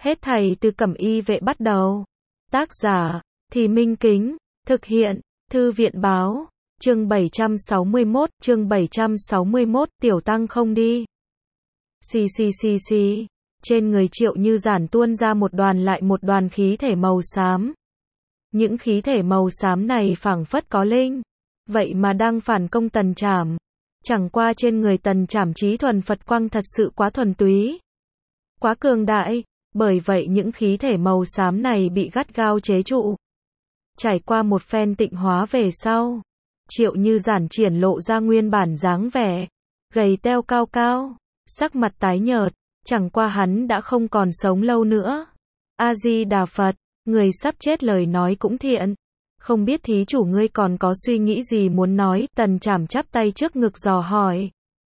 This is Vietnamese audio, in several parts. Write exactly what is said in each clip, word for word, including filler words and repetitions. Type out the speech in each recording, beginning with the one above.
Hết thảy từ Cẩm Y Vệ bắt đầu. Tác giả, Thì Minh Kính, thực hiện, Thư viện Báo, chương bảy trăm sáu mươi mốt, chương bảy trăm sáu mươi mốt, tiểu tăng không đi. Xì xì xì xì, trên người Triệu Như Giản tuôn ra một đoàn lại một đoàn khí thể màu xám. Những khí thể màu xám này phảng phất có linh, vậy mà đang phản công Tần Trảm. Chẳng qua trên người Tần Trảm chí thuần Phật quang thật sự quá thuần túy, quá cường đại, bởi vậy những khí thể màu xám này bị gắt gao chế trụ. Trải qua một phen tịnh hóa về sau, Triệu Như Giản triển lộ ra nguyên bản dáng vẻ, gầy teo cao cao, sắc mặt tái nhợt, chẳng qua hắn đã không còn sống lâu nữa. A Di Đà Phật, người sắp chết lời nói cũng thiện. Không biết thí chủ ngươi còn có suy nghĩ gì muốn nói, Tần Trảm chắp tay trước ngực dò hỏi.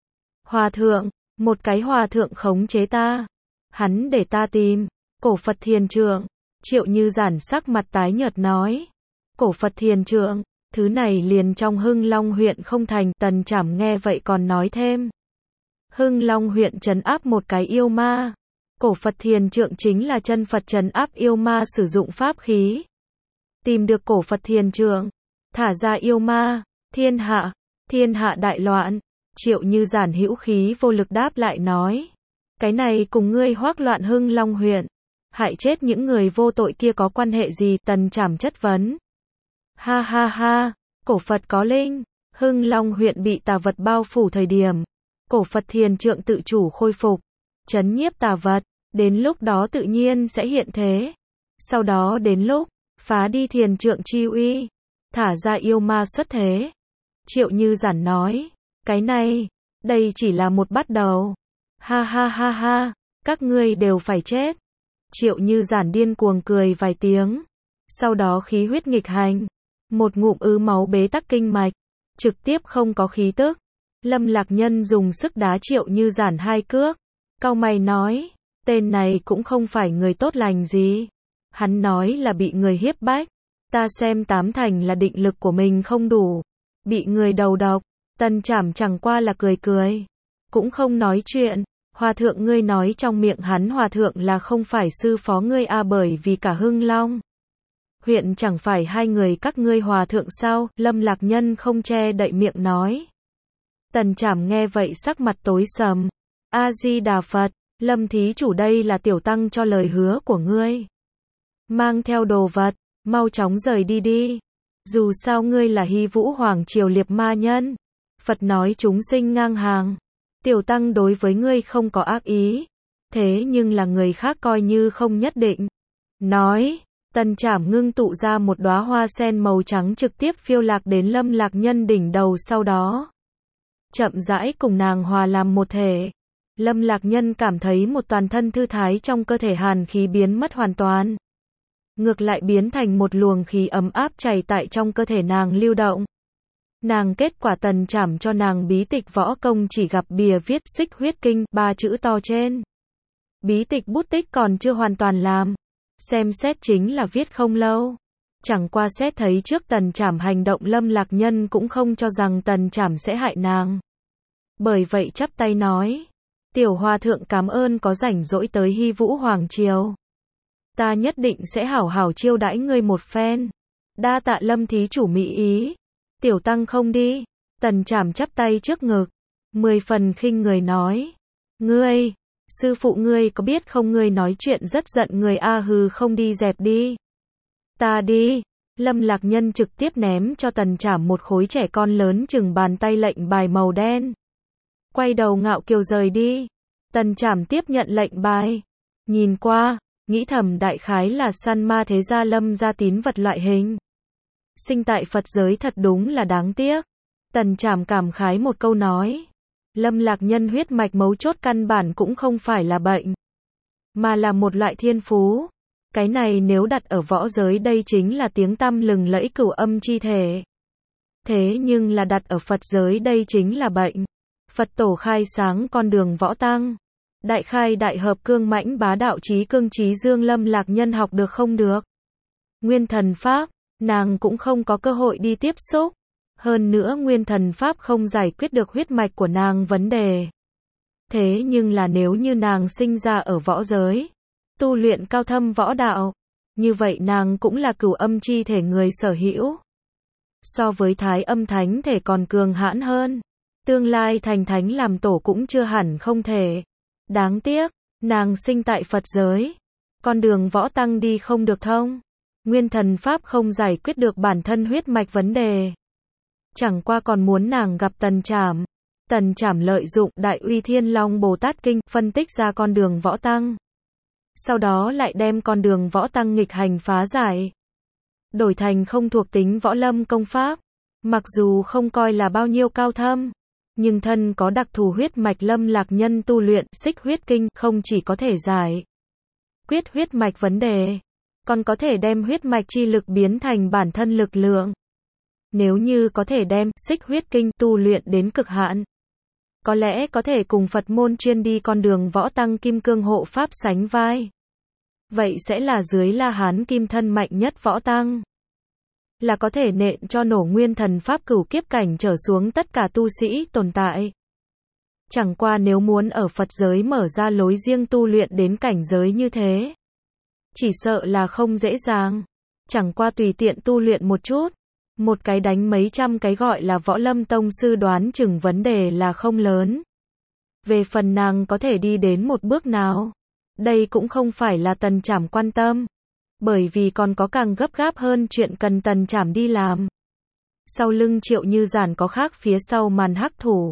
Hòa thượng, một cái hòa thượng khống chế ta. Hắn để ta tìm, Cổ Phật Thiền Trượng. Triệu Như Giản sắc mặt tái nhợt nói. Cổ Phật Thiền Trượng, thứ này liền trong Hưng Long huyện không thành. Tần Trảm nghe vậy còn nói thêm. Hưng Long huyện trấn áp một cái yêu ma. Cổ Phật Thiền Trượng chính là chân Phật trấn áp yêu ma sử dụng pháp khí. Tìm được Cổ Phật Thiền Trượng, thả ra yêu ma, thiên hạ, thiên hạ đại loạn. Triệu Như Giản hữu khí vô lực đáp lại nói. Cái này cùng ngươi hoác loạn Hưng Long huyện, hại chết những người vô tội kia có quan hệ gì? Tần Trảm chất vấn. Ha ha ha, Cổ Phật có linh, Hưng Long huyện bị tà vật bao phủ thời điểm, Cổ Phật Thiền Trượng tự chủ khôi phục, trấn nhiếp tà vật, đến lúc đó tự nhiên sẽ hiện thế. Sau đó đến lúc phá đi Thiền Trượng chi uy, thả ra yêu ma xuất thế. Triệu Như Giản nói, cái này, đây chỉ là một bắt đầu. Ha ha ha ha, các ngươi đều phải chết. Triệu Như Giản điên cuồng cười vài tiếng, sau đó khí huyết nghịch hành, một ngụm ứ máu bế tắc kinh mạch, trực tiếp không có khí tức. Lâm Lạc Nhân dùng sức đá Triệu Như Giản hai cước, cau mày nói, tên này cũng không phải người tốt lành gì. Hắn nói là bị người hiếp bách, ta xem tám thành là định lực của mình không đủ, bị người đầu độc. Tần Trảm chẳng qua là cười cười, cũng không nói chuyện. Hòa thượng ngươi nói trong miệng hắn hòa thượng là không phải sư phó ngươi à, bởi vì cả Hưng Long huyện chẳng phải hai người các ngươi hòa thượng sao? Lâm Lạc Nhân không che đậy miệng nói. Tần Trảm nghe vậy sắc mặt tối sầm. A Di Đà Phật, Lâm thí chủ đây là tiểu tăng cho lời hứa của ngươi. Mang theo đồ vật, mau chóng rời đi đi. Dù sao ngươi là Hy Vũ Hoàng triều liệp ma nhân. Phật nói chúng sinh ngang hàng. Tiểu tăng đối với ngươi không có ác ý. Thế nhưng là người khác coi như không nhất định. Nói, Tần Trảm ngưng tụ ra một đóa hoa sen màu trắng trực tiếp phiêu lạc đến Lâm Lạc Nhân đỉnh đầu, sau đó chậm rãi cùng nàng hòa làm một thể. Lâm Lạc Nhân cảm thấy một toàn thân thư thái trong cơ thể hàn khí biến mất hoàn toàn. Ngược lại biến thành một luồng khí ấm áp chảy tại trong cơ thể nàng lưu động. Nàng kết quả Tần Trảm cho nàng bí tịch võ công chỉ gặp bìa viết Xích Huyết Kinh, ba chữ to trên. Bí tịch bút tích còn chưa hoàn toàn làm. Xem xét chính là viết không lâu. Chẳng qua xét thấy trước Tần Trảm hành động, Lâm Lạc Nhân cũng không cho rằng Tần Trảm sẽ hại nàng. Bởi vậy chắp tay nói. Tiểu hòa thượng cảm ơn có rảnh rỗi tới Hy Vũ Hoàng triều. Ta nhất định sẽ hảo hảo chiêu đãi ngươi một phen. Đa tạ Lâm thí chủ mỹ ý. Tiểu tăng không đi. Tần Trảm chắp tay trước ngực, mười phần khinh người nói. Ngươi, sư phụ ngươi có biết không, ngươi nói chuyện rất giận người a. Hừ, không đi dẹp đi. Ta đi. Lâm Lạc Nhân trực tiếp ném cho Tần Trảm một khối trẻ con lớn chừng bàn tay lệnh bài màu đen. Quay đầu ngạo kiều rời đi. Tần Trảm tiếp nhận lệnh bài, nhìn qua, nghĩ thầm đại khái là săn ma thế gia Lâm gia tín vật loại hình. Sinh tại Phật giới thật đúng là đáng tiếc. Tần Trảm cảm khái một câu nói. Lâm Lạc Nhân huyết mạch mấu chốt căn bản cũng không phải là bệnh, mà là một loại thiên phú. Cái này nếu đặt ở võ giới đây chính là tiếng tăm lừng lẫy cửu âm chi thể. Thế nhưng là đặt ở Phật giới đây chính là bệnh. Phật tổ khai sáng con đường võ tăng. Đại khai đại hợp cương mãnh bá đạo trí cương trí dương, Lâm Lạc Nhân học được không được. Nguyên thần pháp, nàng cũng không có cơ hội đi tiếp xúc. Hơn nữa nguyên thần pháp không giải quyết được huyết mạch của nàng vấn đề. Thế nhưng là nếu như nàng sinh ra ở võ giới, tu luyện cao thâm võ đạo. Như vậy nàng cũng là cửu âm chi thể người sở hữu. So với thái âm thánh thể còn cường hãn hơn. Tương lai thành thánh làm tổ cũng chưa hẳn không thể. Đáng tiếc, nàng sinh tại Phật giới. Con đường võ tăng đi không được thông. Nguyên thần pháp không giải quyết được bản thân huyết mạch vấn đề. Chẳng qua còn muốn nàng gặp Tần Trảm. Tần Trảm lợi dụng Đại Uy Thiên Long Bồ Tát Kinh phân tích ra con đường võ tăng. Sau đó lại đem con đường võ tăng nghịch hành phá giải. Đổi thành không thuộc tính võ lâm công pháp. Mặc dù không coi là bao nhiêu cao thâm. Nhưng thân có đặc thù huyết mạch Lâm Lạc Nhân tu luyện Xích Huyết Kinh không chỉ có thể giải quyết huyết mạch vấn đề. Còn có thể đem huyết mạch chi lực biến thành bản thân lực lượng. Nếu như có thể đem Xích Huyết Kinh tu luyện đến cực hạn. Có lẽ có thể cùng Phật môn chuyên đi con đường võ tăng kim cương hộ pháp sánh vai. Vậy sẽ là dưới La Hán kim thân mạnh nhất võ tăng. Là có thể nện cho nổ nguyên thần pháp cửu kiếp cảnh trở xuống tất cả tu sĩ tồn tại. Chẳng qua nếu muốn ở Phật giới mở ra lối riêng tu luyện đến cảnh giới như thế. Chỉ sợ là không dễ dàng. Chẳng qua tùy tiện tu luyện một chút. Một cái đánh mấy trăm cái gọi là võ lâm tông sư đoán chừng vấn đề là không lớn. Về phần nàng có thể đi đến một bước nào. Đây cũng không phải là Tần Trảm quan tâm. Bởi vì còn có càng gấp gáp hơn chuyện cần Tần Trảm đi làm. Sau lưng Triệu Như Giản có khác phía sau màn hắc thủ.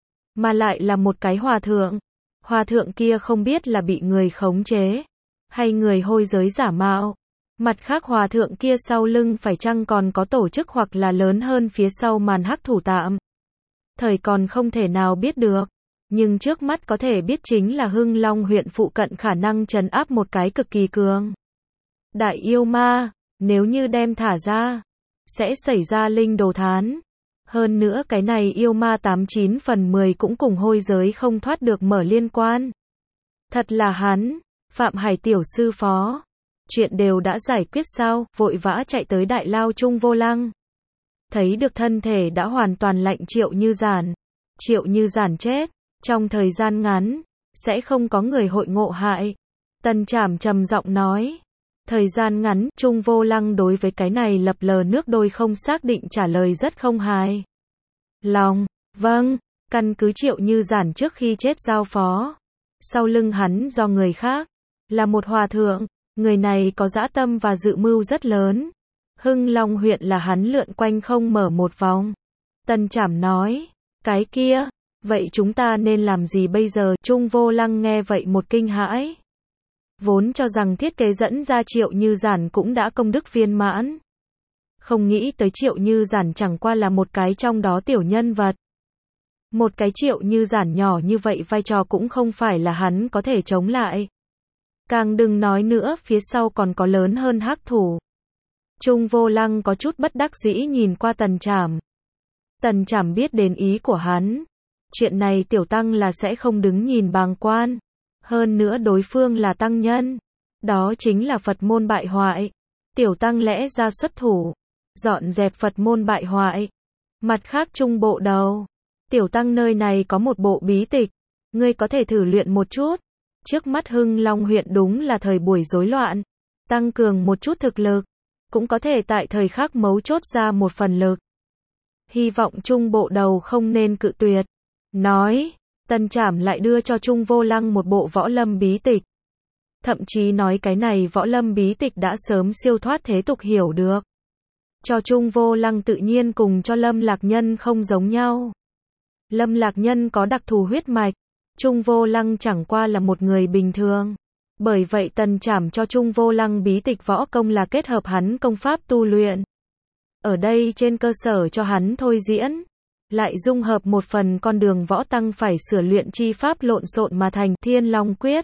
Mà lại là một cái hòa thượng. Hòa thượng kia không biết là bị người khống chế. Hay người hôi giới giả mạo. Mặt khác hòa thượng kia sau lưng phải chăng còn có tổ chức hoặc là lớn hơn phía sau màn hắc thủ tạm. Thời còn không thể nào biết được. Nhưng trước mắt có thể biết chính là Hưng Long huyện phụ cận khả năng trấn áp một cái cực kỳ cường. Đại yêu ma, nếu như đem thả ra, sẽ xảy ra linh đồ thán. Hơn nữa cái này yêu ma tám chín phần mười cũng cùng hôi giới không thoát được mở liên quan. Thật là hắn, Phạm Hải tiểu sư phó. Chuyện đều đã giải quyết sao, vội vã chạy tới Đại Lao Trung Vô Lăng. Thấy được thân thể đã hoàn toàn lạnh Triệu Như Giản. Triệu Như Giản chết, trong thời gian ngắn, sẽ không có người hội ngộ hại. Tần Trảm trầm giọng nói. Thời gian ngắn, Trung Vô Lăng đối với cái này lập lờ nước đôi không xác định trả lời rất không hài lòng. Vâng, căn cứ Triệu Như Giản trước khi chết giao phó. Sau lưng hắn do người khác, là một hòa thượng. Người này có dã tâm và dự mưu rất lớn. Hưng Long huyện là hắn lượn quanh không mở một vòng. Tần Trảm nói. Cái kia, vậy chúng ta nên làm gì bây giờ? Trung Vô Lăng nghe vậy một kinh hãi. Vốn cho rằng thiết kế dẫn ra Triệu Như Giản cũng đã công đức viên mãn. Không nghĩ tới Triệu Như Giản chẳng qua là một cái trong đó tiểu nhân vật. Một cái Triệu Như Giản nhỏ như vậy vai trò cũng không phải là hắn có thể chống lại. Càng đừng nói nữa, phía sau còn có lớn hơn hắc thủ. Trung Vô Lăng có chút bất đắc dĩ nhìn qua Tần Trảm. Tần Trảm biết đến ý của hắn. Chuyện này tiểu tăng là sẽ không đứng nhìn bàng quan. Hơn nữa đối phương là tăng nhân. Đó chính là Phật môn bại hoại. Tiểu tăng lẽ ra xuất thủ. Dọn dẹp Phật môn bại hoại. Mặt khác Trung bộ đầu. Tiểu tăng nơi này có một bộ bí tịch. Ngươi có thể thử luyện một chút. Trước mắt Hưng Long huyện đúng là thời buổi rối loạn. Tăng cường một chút thực lực. Cũng có thể tại thời khắc mấu chốt ra một phần lực. Hy vọng Trung bộ đầu không nên cự tuyệt. Nói. Tần Trảm lại đưa cho Trung Vô Lăng một bộ võ lâm bí tịch. Thậm chí nói cái này võ lâm bí tịch đã sớm siêu thoát thế tục hiểu được. Cho Trung Vô Lăng tự nhiên cùng cho Lâm Lạc Nhân không giống nhau. Lâm Lạc Nhân có đặc thù huyết mạch. Trung Vô Lăng chẳng qua là một người bình thường. Bởi vậy Tần Trảm cho Trung Vô Lăng bí tịch võ công là kết hợp hắn công pháp tu luyện. Ở đây trên cơ sở cho hắn thôi diễn. Lại dung hợp một phần con đường võ tăng phải sửa luyện chi pháp lộn xộn mà thành Thiên Long Quyết.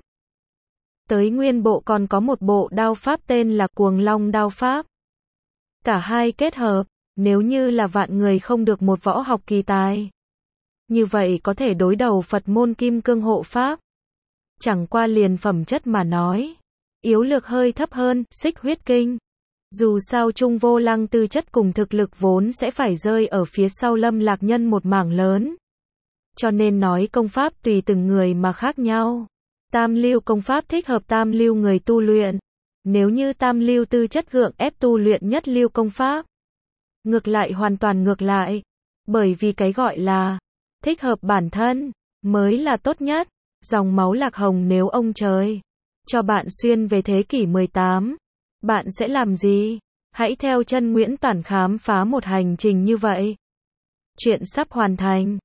Tới nguyên bộ còn có một bộ đao pháp tên là Cuồng Long đao pháp. Cả hai kết hợp, nếu như là vạn người không được một võ học kỳ tài. Như vậy có thể đối đầu Phật môn kim cương hộ pháp. Chẳng qua liền phẩm chất mà nói. Yếu lược hơi thấp hơn, Xích Huyết Kinh. Dù sao Trung Vô Lăng tư chất cùng thực lực vốn sẽ phải rơi ở phía sau Lâm Lạc Nhân một mảng lớn. Cho nên nói công pháp tùy từng người mà khác nhau. Tam lưu công pháp thích hợp tam lưu người tu luyện. Nếu như tam lưu tư chất gượng ép tu luyện nhất lưu công pháp. Ngược lại hoàn toàn ngược lại. Bởi vì cái gọi là thích hợp bản thân mới là tốt nhất. Dòng máu Lạc Hồng nếu ông trời cho bạn xuyên về thế kỷ mười tám, bạn sẽ làm gì? Hãy theo chân Nguyễn Toản khám phá một hành trình như vậy. Chuyện sắp hoàn thành.